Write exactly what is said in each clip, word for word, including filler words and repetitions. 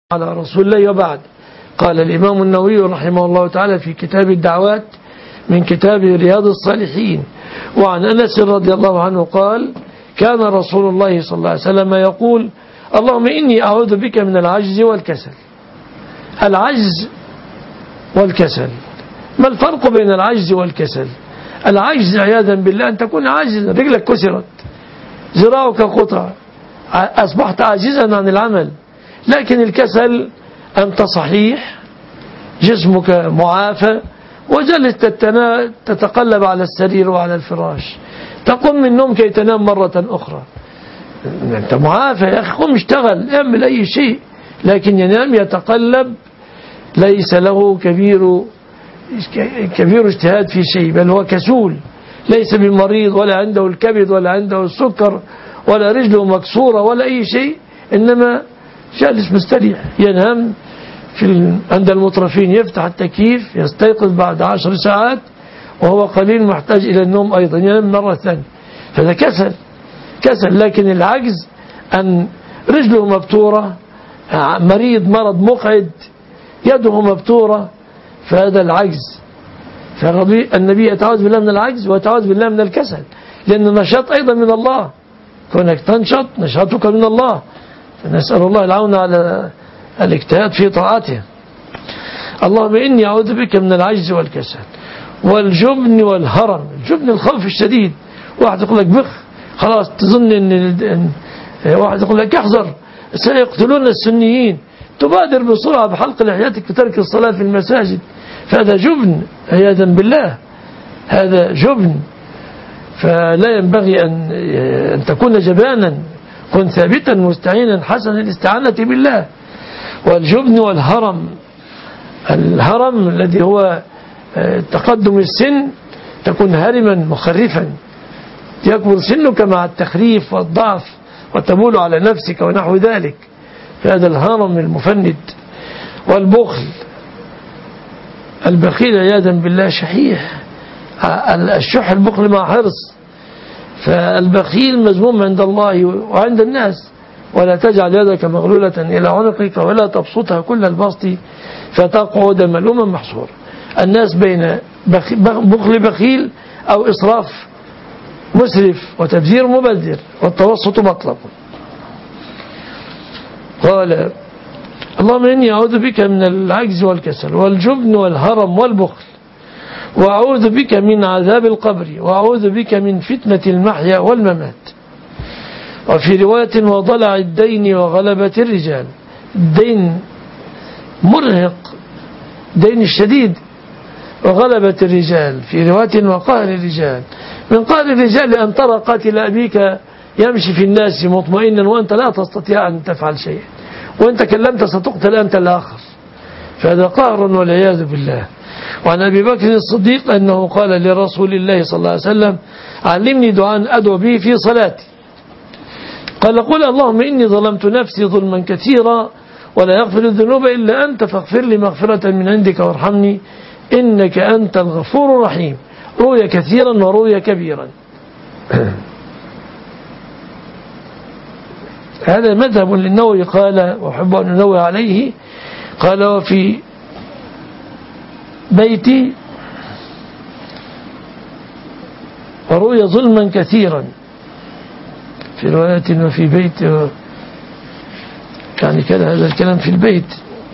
على رسول الله وبعد. قال الإمام النووي رحمه الله تعالى في كتاب الدعوات من كتاب رياض الصالحين: وعن أنس رضي الله عنه قال: كان رسول الله صلى الله عليه وسلم يقول: اللهم إني أعوذ بك من العجز والكسل. العجز والكسل، ما الفرق بين العجز والكسل؟ العجز عياذا بالله أن تكون عاجزا، رجلك كسرت، ذراعك قطع، أصبحت عاجزا عن العمل. لكن الكسل أنت صحيح، جسمك معافى، وجلس تتقلب على السرير وعلى الفراش، تقوم من النوم كي تنام مرة أخرى. أنت معافى يا أخي، قم اشتغل، اعمل أي شيء. لكن ينام يتقلب، ليس له كبير كبير اجتهاد في شيء، بل هو كسول، ليس بمريض ولا عنده الكبد ولا عنده السكر ولا رجله مكسورة ولا أي شيء، إنما جالس مستريح. ينام في ال... عند المطرفين يفتح التكييف، يستيقظ بعد عشر ساعات وهو قليل محتاج إلى النوم أيضا، ينام مرة ثانية. فهذا كسل كسل. لكن العجز أن رجله مبتورة، مريض مرض مقعد، يده مبتورة، فهذا العجز. فالنبي يتعوذ بالله من العجز ويتعوذ بالله من الكسل، لأن النشاط أيضا من الله، كونك تنشط نشاطك من الله. فنسأل الله العون على الاجتهاد في طاعته. اللهم إني أعوذ بك من العجز والكسل والجبن والهرم. الجبن الخوف الشديد، واحد يقول لك بخ خلاص، تظن ان واحد يقول لك احذر سيقتلون السنيين، تبادر بسرعة بحلق لحيتك وترك الصلاة في المساجد. فهذا جبن عياذا بالله، هذا جبن. فلا ينبغي أن أن تكون جبانا، كن ثابتا مستعينا حسن الاستعانة بالله. والجبن والهرم، الهرم الذي هو تقدم السن، تكون هرما مخرفا، يكبر سنك مع التخريف والضعف وتمول على نفسك ونحو ذلك، هذا الهرم المفند. والبخل، البخيل عياذا بالله شحيح، الشح البخل مع حرص. فالبخيل مذموم عند الله وعند الناس. ولا تجعل يدك مغلولة إلى عنقك ولا تبسطها كل البسط فتقعد ملوما محصورا. الناس بين بخل بخيل أو إسراف مسرف وتبذير مبذر، والتوسط مطلب. قال: اللهم إني أعوذ بك من العجز والكسل والجبن والهرم والبخل، وأعوذ بك من عذاب القبر، وأعوذ بك من فتنة المحيا والممات. وفي رواية: وضلع الدين وغلبة الرجال. الدين مرهق، دين الشديد، وغلبة الرجال في رواية: وقهر الرجال. من قهر الرجال أن ترى قاتل أبيك يمشي في الناس مطمئنا وأنت لا تستطيع أن تفعل شيء، وإن تكلمت ستقتل أنت الآخر، فهذا قهر والعياذ بالله. وعن أبي بكر الصديق أنه قال لرسول الله صلى الله عليه وسلم: علمني دعاء أدعو به في صلاتي. قال: قل اللهم إني ظلمت نفسي ظلما كثيرا ولا يغفر الذنوب إلا أنت فاغفر لي مغفرة من عندك وارحمني إنك أنت الغفور الرحيم. روي كثيرا وروي كبيرا. هذا مذهب للنووي، قال وأحب أن ننوه عليه، قال: وفي بيتي وروي ظلما كثيرا، في رواية وفي بيت، يعني كذا هذا الكلام في البيت.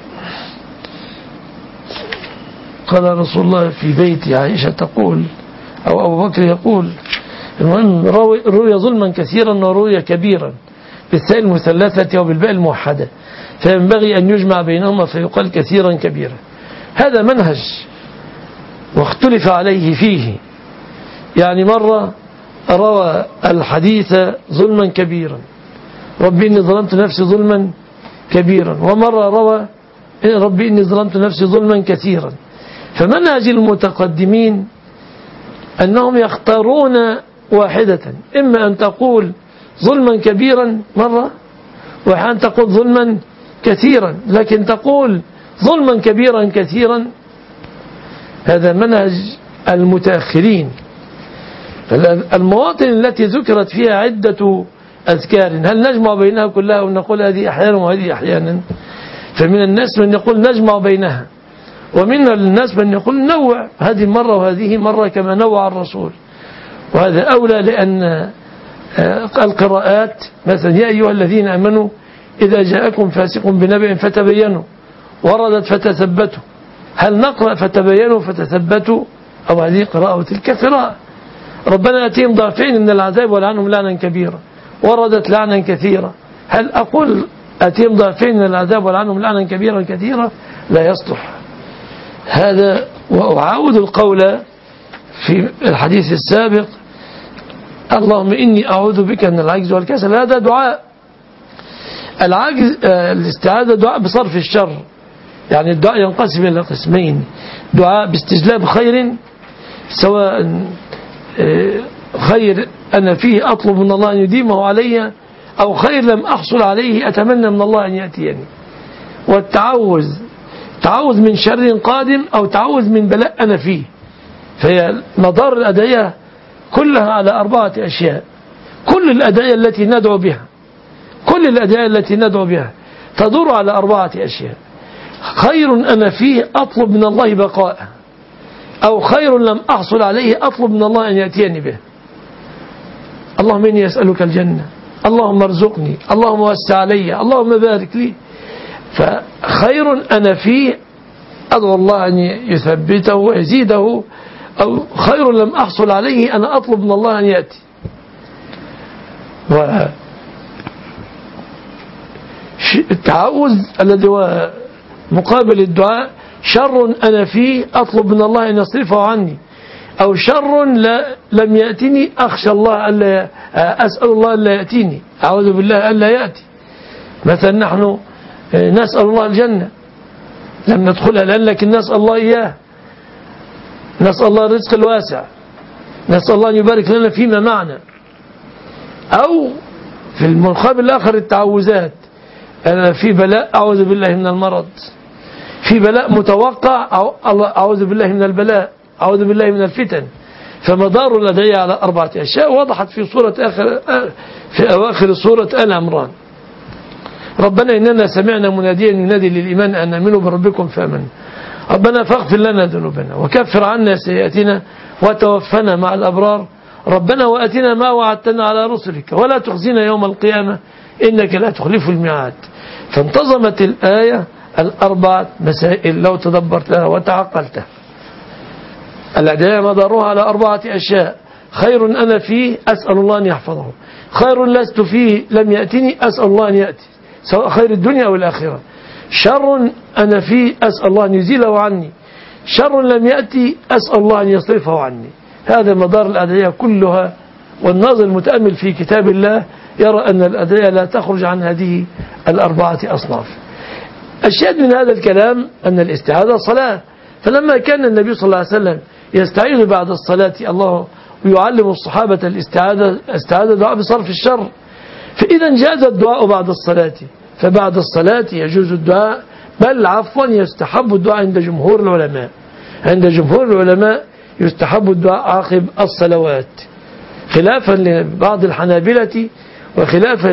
قال رسول الله: في بيت عائشة تقول، أو أبو بكر يقول. المهم روي ظلما كثيرا وروي كبيرا بالثاء المثلثة وبالباء الموحدة، فينبغي أن يجمع بينهما فيقال كثيرا كبيرا. هذا منهج واختلف عليه فيه. يعني مرة روى الحديث ظلما كبيرا، ربي إني ظلمت نفسي ظلما كبيرا، ومرة روى ربي إني ظلمت نفسي ظلما كثيرا. فمنهج المتقدمين أنهم يختارون واحدة، إما أن تقول ظلما كبيرا مرة، وأن تقول ظلما كثيرا. لكن تقول ظلما كبيرا كثيرا هذا منهج المتأخرين. المواطن التي ذكرت فيها عدة أذكار، هل نجمع بينها كلها ونقول هذه أحيانا وهذه أحيانا؟ فمن الناس من يقول نجمع بينها، ومن الناس من يقول نوع هذه مرة وهذه مرة كما نوع الرسول. وهذا أولى، لأن القراءات مثلا يا أيها الذين آمنوا إذا جاءكم فاسق بنبأ فتبينوا، وردت فتثبتوا. هل نقرأ فتبينوا فتثبتوا، أو هذه قراءة وتلك قراءة؟ ربنا أتيهم ضعفين من العذاب ولعنهم لعنا كبيرا، وردت لعنا كثيرا. هل أقول أتيهم ضعفين من العذاب ولعنهم لعنا كبيرا كثيرا؟ لا يصلح هذا. وأعاود القول في الحديث السابق اللهم إني أعوذ بك من العجز والكسل، هذا دعاء. العجز الاستعاذة دعاء بصرف الشر، يعني الدعاء ينقسم إلى قسمين: دعاء باستجلاب خير، سواء خير أنا فيه أطلب من الله أن يديمه علي، أو خير لم أحصل عليه أتمنى من الله أن يأتيني. والتعوذ تعوذ من شر قادم، أو تعوذ من بلاء أنا فيه. فهي مدار الأدعية كلها على أربعة أشياء. كل الأدعية التي ندعو بها كل الأدعية التي ندعو بها تدور على أربعة أشياء: خير أنا فيه أطلب من الله بقاءه، أو خير لم أحصل عليه أطلب من الله أن يأتيني به. اللهم إني أسألك الجنة، اللهم ارزقني، اللهم وسع علي، اللهم بارك لي. فخير أنا فيه أدعو الله أن يثبته ويزيده، أو خير لم أحصل عليه أنا أطلب من الله أن يأتي. والتعوذ الذي هو مقابل الدعاء: شر أنا فيه أطلب من الله أن يصرفه عني، أو شر لا لم يأتني أخشى الله ألا أسأل الله ألا يأتيني، أعوذ بالله ألا يأتي. مثلا نحن نسأل الله الجنة لم ندخلها الآن، لكن نسأل الله إياه، نسأل الله الرزق الواسع، نسأل الله أن يبارك لنا فيما معنا. أو في المقابل الآخر التعوذات: أنا في بلاء أعوذ بالله من المرض، في بلاء متوقع أعوذ بالله من البلاء، أعوذ بالله من الفتن. فمدار الأدعية على أربعة أشياء وضحت في سورة آخر في أواخر سورة آل عمران: ربنا إننا سمعنا مناديا ينادي للإيمان أن آمنوا بربكم فآمنوا، ربنا فاغفر لنا ذنوبنا وكفر عنا سيئاتنا وتوفنا مع الأبرار، ربنا وآتنا ما وعدتنا على رسلك ولا تخزنا يوم القيامة إنك لا تخلف الميعاد. فانتظمت الآية الأربعة مسائل لو تدبرتها وتعقلتها. الأدعية مدارها على أربعة أشياء: خير أنا فيه أسأل الله أن يحفظه، خير لست فيه لم يأتني أسأل الله أن يأتي، سواء خير الدنيا أو الآخرة. شر أنا فيه أسأل الله أن يزيله عني، شر لم يأتي أسأل الله أن يصرفه عني. هذا مدار الأدعية كلها. والناظر المتأمل في كتاب الله يرى أن الأدعية لا تخرج عن هذه الأربعة أصناف. الشاهد من هذا الكلام أن الاستعاذة صلاة، فلما كان النبي صلى الله عليه وسلم يستعيذ بعد الصلاة الله ويعلم الصحابة الاستعاذة استعاذة دعاء بصرف الشر، فإذا جاز الدعاء بعد الصلاة، فبعد الصلاة يجوز الدعاء، بل عفوا يستحب الدعاء عند جمهور العلماء. عند جمهور العلماء يستحب الدعاء عقب الصلوات، خلافا لبعض الحنابلة وخلافا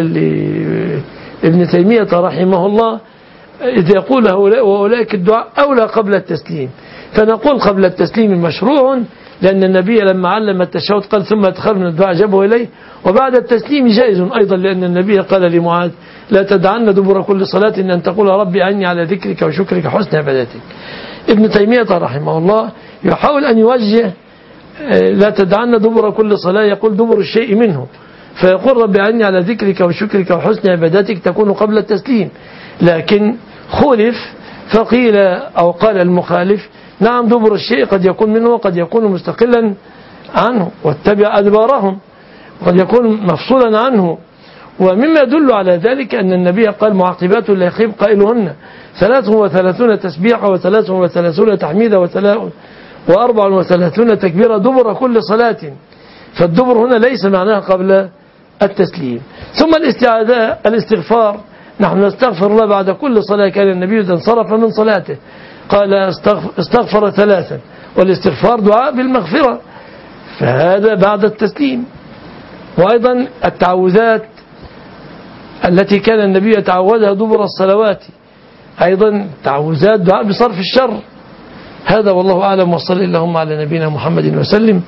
لابن تيمية رحمه الله، إذ يقول هؤلاء وأولئك الدعاء أولى قبل التسليم. فنقول قبل التسليم مشروع، لأن النبي لما علم التشهد قال ثم ادخل من الدعاء جابه إليه. وبعد التسليم جائز أيضا، لأن النبي قال لمعاذ: لا تدعن دبر كل صلاة أن تقول ربي أعني على ذكرك وشكرك حسن عبادتك. ابن تيمية رحمه الله يحاول أن يوجه لا تدعن دبر كل صلاة، يقول دبر الشيء منه، فيقول ربي أعني على ذكرك وشكرك وحسن عبادتك تكون قبل التسليم. لكن خولف فقيل أو قال المخالف: نعم دبر الشيء قد يكون منه وقد يكون مستقلا عنه، واتبع أدبارهم، قد يكون مفصولا عنه. ومما يدل على ذلك أن النبي قال: معقبات لا يخيب قائلهن ثلاث وثلاثون تسبيحة وثلاث وثلاثون تحميدة وأربع وثلاثون تكبيرة دبر كل صلاة. فالدبر هنا ليس معناها قبل التسليم. ثم الاستعاذة الاستغفار، نحن نستغفر الله بعد كل صلاة. كان النبي إذا انصرف من صلاته قال: استغفر ثلاثا، والاستغفار دعاء بالمغفرة، فهذا بعد التسليم. وأيضا التعوذات التي كان النبي يتعوذها دبر الصلوات، أيضا تعوذات دعاء بصرف الشر. هذا والله أعلم، وصل اللهم على نبينا محمد وسلم.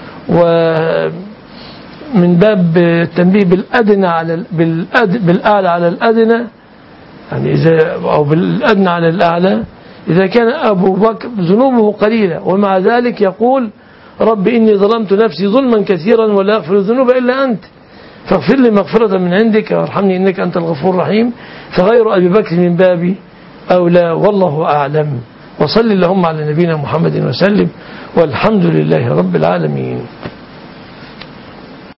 ومن باب التنبيه بالأدنى على بالأد بالأعلى على الأدنى، يعني إذا أو بالأدنى على الأعلى، إذا كان أبو بكر ذنوبه قليلة ومع ذلك يقول رب إني ظلمت نفسي ظلما كثيرا ولا يغفر الذنوب إلا أنت فاغفر لي مغفرة من عندك وارحمني إنك أنت الغفور الرحيم، فغير أبي بكر من باب أولى، والله أعلم. وصل اللهم على نبينا محمد وسلم، والحمد لله رب العالمين.